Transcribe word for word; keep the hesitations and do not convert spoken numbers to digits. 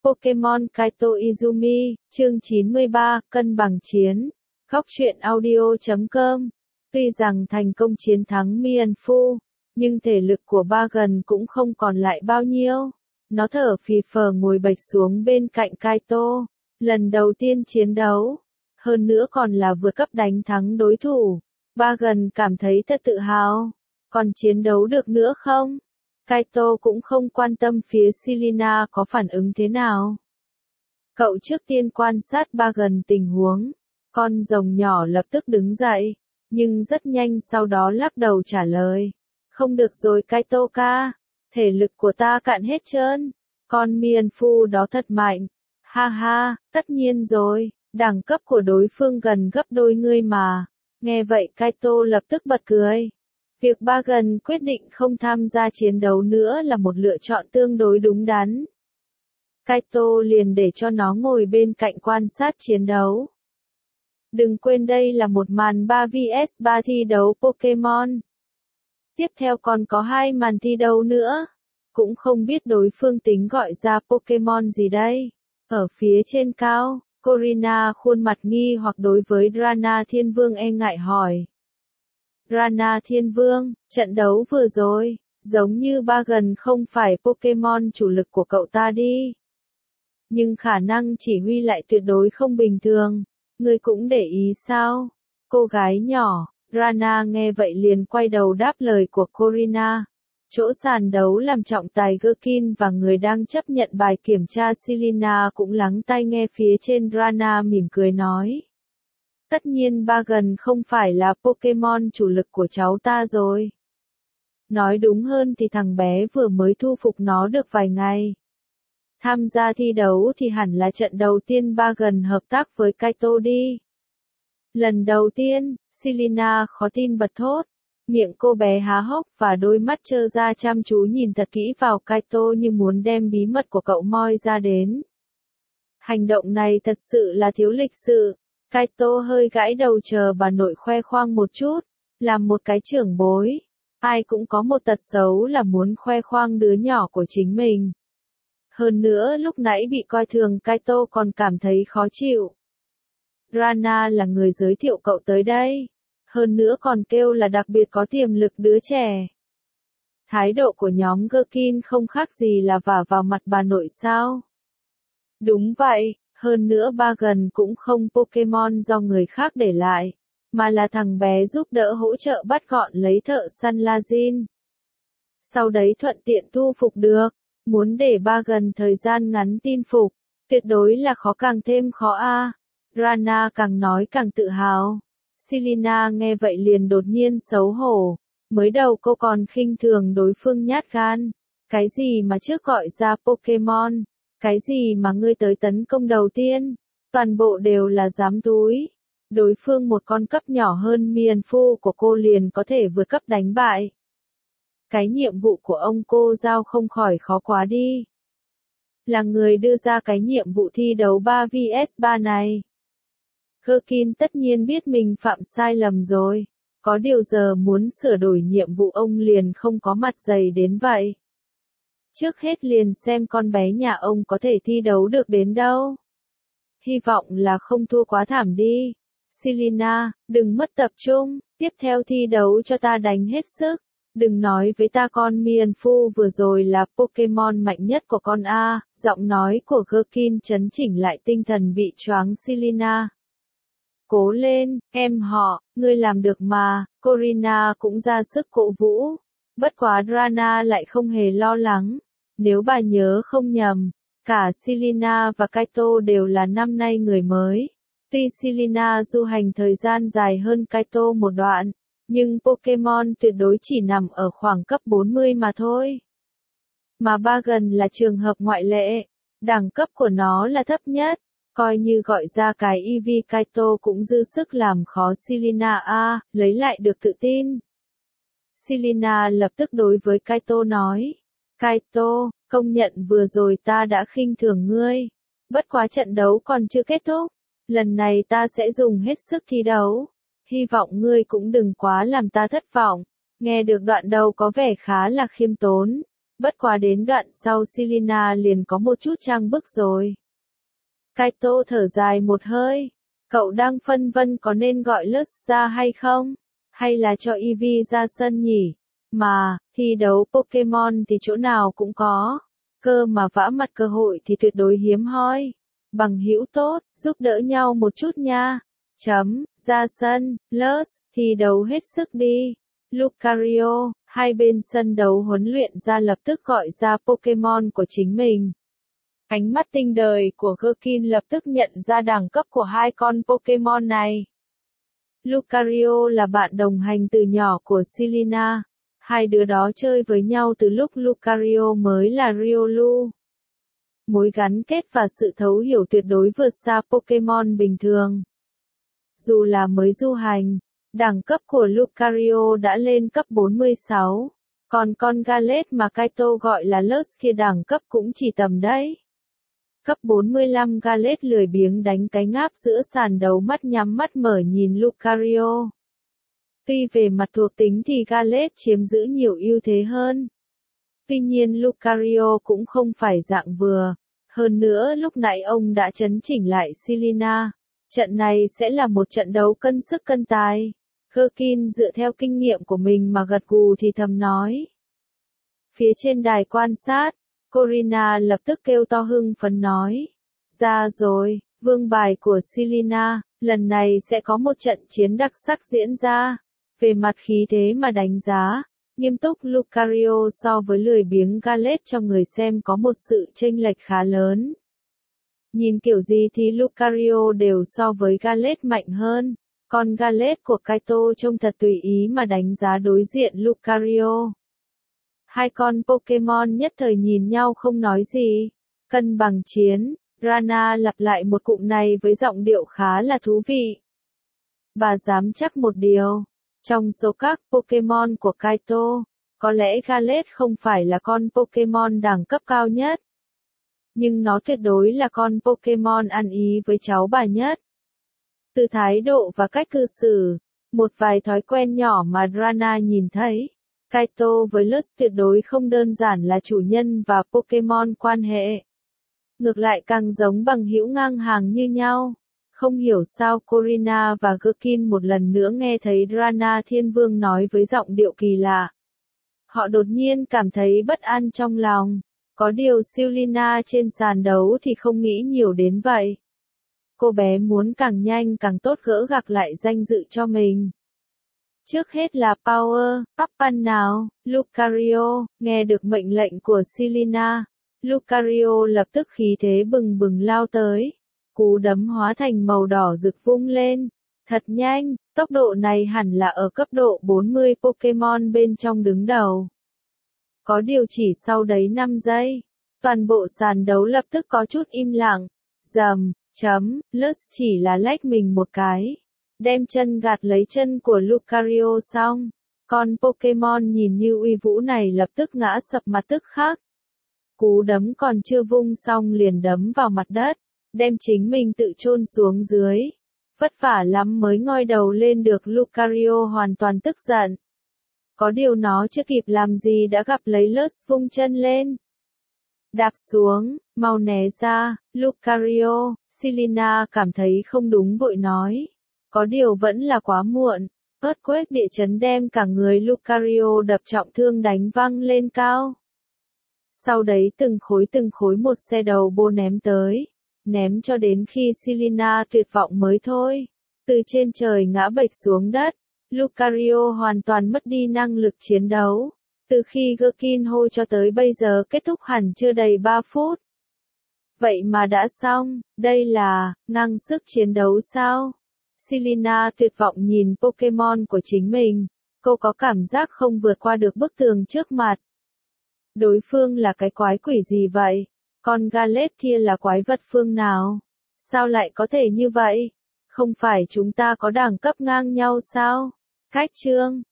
Pokemon Kaito Izumi, chương chín mươi ba, cân bằng chiến. Góc truyện audio chấm com. Tuy rằng thành công chiến thắng Mienfoo, nhưng thể lực của Bagan cũng không còn lại bao nhiêu. Nó thở phì phờ ngồi bệt xuống bên cạnh Kaito. Lần đầu tiên chiến đấu. Hơn nữa còn là vượt cấp đánh thắng đối thủ. Bagan cảm thấy thật tự hào. Còn chiến đấu được nữa không? Kaito cũng không quan tâm phía Selena có phản ứng thế nào. Cậu trước tiên quan sát Bagan tình huống. Con rồng nhỏ lập tức đứng dậy, nhưng rất nhanh sau đó lắc đầu trả lời. Không được rồi Kaito ca, thể lực của ta cạn hết trơn. Con Mienfoo đó thật mạnh. Ha ha, tất nhiên rồi, đẳng cấp của đối phương gần gấp đôi ngươi mà. Nghe vậy Kaito lập tức bật cười. Việc Bagan quyết định không tham gia chiến đấu nữa là một lựa chọn tương đối đúng đắn. Kaito liền để cho nó ngồi bên cạnh quan sát chiến đấu. Đừng quên đây là một màn ba vs ba thi đấu Pokemon. Tiếp theo còn có hai màn thi đấu nữa. Cũng không biết đối phương tính gọi ra Pokemon gì đây. Ở phía trên cao, Corina khuôn mặt nghi hoặc đối với Drana Thiên Vương e ngại hỏi. Drana Thiên Vương, trận đấu vừa rồi, giống như Bagan không phải Pokemon chủ lực của cậu ta đi. Nhưng khả năng chỉ huy lại tuyệt đối không bình thường. Ngươi cũng để ý sao? Cô gái nhỏ, Drana nghe vậy liền quay đầu đáp lời của Corina. Chỗ sàn đấu làm trọng tài Gherkin và người đang chấp nhận bài kiểm tra Selena cũng lắng tai nghe phía trên. Drana mỉm cười nói. Tất nhiên Bagan không phải là Pokemon chủ lực của cháu ta rồi. Nói đúng hơn thì thằng bé vừa mới thu phục nó được vài ngày. Tham gia thi đấu thì hẳn là trận đầu tiên Bagan hợp tác với Kaito đi. Lần đầu tiên, Selena khó tin bật thốt. Miệng cô bé há hốc và đôi mắt trơ ra chăm chú nhìn thật kỹ vào Kaito như muốn đem bí mật của cậu moi ra đến. Hành động này thật sự là thiếu lịch sự. Kaito hơi gãi đầu chờ bà nội khoe khoang một chút. Làm một cái trưởng bối. Ai cũng có một tật xấu là muốn khoe khoang đứa nhỏ của chính mình. Hơn nữa lúc nãy bị coi thường Kaito còn cảm thấy khó chịu. Drana là người giới thiệu cậu tới đây. Hơn nữa còn kêu là đặc biệt có tiềm lực đứa trẻ. Thái độ của nhóm Gherkin không khác gì là vả vào mặt bà nội sao. Đúng vậy, hơn nữa Bagan cũng không Pokemon do người khác để lại, mà là thằng bé giúp đỡ hỗ trợ bắt gọn lấy thợ săn Lajin. Sau đấy thuận tiện thu phục được. Muốn để Bagan thời gian ngắn tin phục, tuyệt đối là khó càng thêm khó a. À. Drana càng nói càng tự hào. Selena nghe vậy liền đột nhiên xấu hổ. Mới đầu cô còn khinh thường đối phương nhát gan. Cái gì mà trước gọi ra Pokemon? Cái gì mà ngươi tới tấn công đầu tiên? Toàn bộ đều là giám túi. Đối phương một con cấp nhỏ hơn Mienfoo của cô liền có thể vượt cấp đánh bại. Cái nhiệm vụ của ông cô giao không khỏi khó quá đi. Là người đưa ra cái nhiệm vụ thi đấu ba vs ba này. Gherkin tất nhiên biết mình phạm sai lầm rồi. Có điều giờ muốn sửa đổi nhiệm vụ ông liền không có mặt dày đến vậy. Trước hết liền xem con bé nhà ông có thể thi đấu được đến đâu. Hy vọng là không thua quá thảm đi. Selena, đừng mất tập trung, tiếp theo thi đấu cho ta đánh hết sức. Đừng nói với ta con Mienfoo vừa rồi là Pokemon mạnh nhất của con A. Giọng nói của Gherkin chấn chỉnh lại tinh thần bị choáng Selena. Cố lên, em họ, ngươi làm được mà. Corina cũng ra sức cổ vũ. Bất quá Drana lại không hề lo lắng. Nếu bà nhớ không nhầm, cả Selena và Kaito đều là năm nay người mới. Tuy Selena du hành thời gian dài hơn Kaito một đoạn, nhưng Pokemon tuyệt đối chỉ nằm ở khoảng cấp bốn mươi mà thôi. Mà Bagan là trường hợp ngoại lệ, đẳng cấp của nó là thấp nhất, coi như gọi ra cái Eevee Kaito cũng dư sức làm khó Selena a, lấy lại được tự tin. Selena lập tức đối với Kaito nói, Kaito, công nhận vừa rồi ta đã khinh thường ngươi. Bất quá trận đấu còn chưa kết thúc, lần này ta sẽ dùng hết sức thi đấu. Hy vọng ngươi cũng đừng quá làm ta thất vọng. Nghe được đoạn đầu có vẻ khá là khiêm tốn. Bất quá đến đoạn sau Selena liền có một chút trang bức rồi. Kaito thở dài một hơi. Cậu đang phân vân có nên gọi Lutz ra hay không? Hay là cho Eevee ra sân nhỉ? Mà, thi đấu Pokemon thì chỗ nào cũng có. Cơ mà vã mặt cơ hội thì tuyệt đối hiếm hoi. Bằng hữu tốt, giúp đỡ nhau một chút nha. Chấm, ra sân, Lutz, thi đấu hết sức đi. Lucario, hai bên sân đấu huấn luyện ra lập tức gọi ra Pokemon của chính mình. Ánh mắt tinh đời của Gherkin lập tức nhận ra đẳng cấp của hai con Pokemon này. Lucario là bạn đồng hành từ nhỏ của Selena. Hai đứa đó chơi với nhau từ lúc Lucario mới là Riolu. Mối gắn kết và sự thấu hiểu tuyệt đối vượt xa Pokemon bình thường. Dù là mới du hành, đẳng cấp của Lucario đã lên cấp bốn mươi sáu, còn con Galet mà Kaito gọi là Lutz kia đẳng cấp cũng chỉ tầm đấy. Cấp bốn mươi lăm Galet lười biếng đánh cái ngáp giữa sàn đấu, mắt nhắm mắt mở nhìn Lucario. Tuy về mặt thuộc tính thì Galet chiếm giữ nhiều ưu thế hơn. Tuy nhiên Lucario cũng không phải dạng vừa. Hơn nữa lúc nãy ông đã chấn chỉnh lại Selena. Trận này sẽ là một trận đấu cân sức cân tài. Gherkin dựa theo kinh nghiệm của mình mà gật gù thì thầm nói. Phía trên đài quan sát, Corina lập tức kêu to hưng phấn nói. Ra rồi, vương bài của Selena, lần này sẽ có một trận chiến đặc sắc diễn ra. Về mặt khí thế mà đánh giá, nghiêm túc Lucario so với lười biếng Galet cho người xem có một sự chênh lệch khá lớn. Nhìn kiểu gì thì Lucario đều so với Galet mạnh hơn, còn Galet của Kaito trông thật tùy ý mà đánh giá đối diện Lucario. Hai con Pokemon nhất thời nhìn nhau không nói gì. Cân bằng chiến, Rana lặp lại một cụm này với giọng điệu khá là thú vị. Bà dám chắc một điều. Trong số các Pokemon của Kaito, có lẽ Galet không phải là con Pokemon đẳng cấp cao nhất. Nhưng nó tuyệt đối là con Pokemon ăn ý với cháu bà nhất. Từ thái độ và cách cư xử, một vài thói quen nhỏ mà Rana nhìn thấy, Kaito với Lutz tuyệt đối không đơn giản là chủ nhân và Pokemon quan hệ. Ngược lại càng giống bằng hữu ngang hàng như nhau. Không hiểu sao Corina và Gherkin một lần nữa nghe thấy Rana Thiên Vương nói với giọng điệu kỳ lạ. Họ đột nhiên cảm thấy bất an trong lòng. Có điều Selena trên sàn đấu thì không nghĩ nhiều đến vậy. Cô bé muốn càng nhanh càng tốt gỡ gạc lại danh dự cho mình. Trước hết là Power, Up nào, Lucario, nghe được mệnh lệnh của Selena. Lucario lập tức khí thế bừng bừng lao tới. Cú đấm hóa thành màu đỏ rực vung lên. Thật nhanh, tốc độ này hẳn là ở cấp độ bốn mươi Pokemon bên trong đứng đầu. Có điều chỉ sau đấy năm giây, toàn bộ sàn đấu lập tức có chút im lặng. Dầm, chấm, Lutz chỉ là lách mình một cái. Đem chân gạt lấy chân của Lucario xong. Con Pokemon nhìn như uy vũ này lập tức ngã sập mặt tức khắc. Cú đấm còn chưa vung xong liền đấm vào mặt đất. Đem chính mình tự chôn xuống dưới. Vất vả lắm mới ngoi đầu lên được, Lucario hoàn toàn tức giận. Có điều nó chưa kịp làm gì đã gặp lấy Lutz vung chân lên. Đạp xuống, mau né ra, Lucario. Selena cảm thấy không đúng vội nói. Có điều vẫn là quá muộn. Earthquake địa chấn đem cả người Lucario đập trọng thương đánh văng lên cao. Sau đấy từng khối từng khối một xe đầu bô ném tới. Ném cho đến khi Selena tuyệt vọng mới thôi. Từ trên trời ngã bệch xuống đất. Lucario hoàn toàn mất đi năng lực chiến đấu. Từ khi Gherkin hô cho tới bây giờ kết thúc hẳn chưa đầy ba phút. Vậy mà đã xong, đây là năng sức chiến đấu sao? Selena tuyệt vọng nhìn Pokemon của chính mình. Cô có cảm giác không vượt qua được bức tường trước mặt. Đối phương là cái quái quỷ gì vậy? Con Galet kia là quái vật phương nào? Sao lại có thể như vậy? Không phải chúng ta có đẳng cấp ngang nhau sao? Cách chương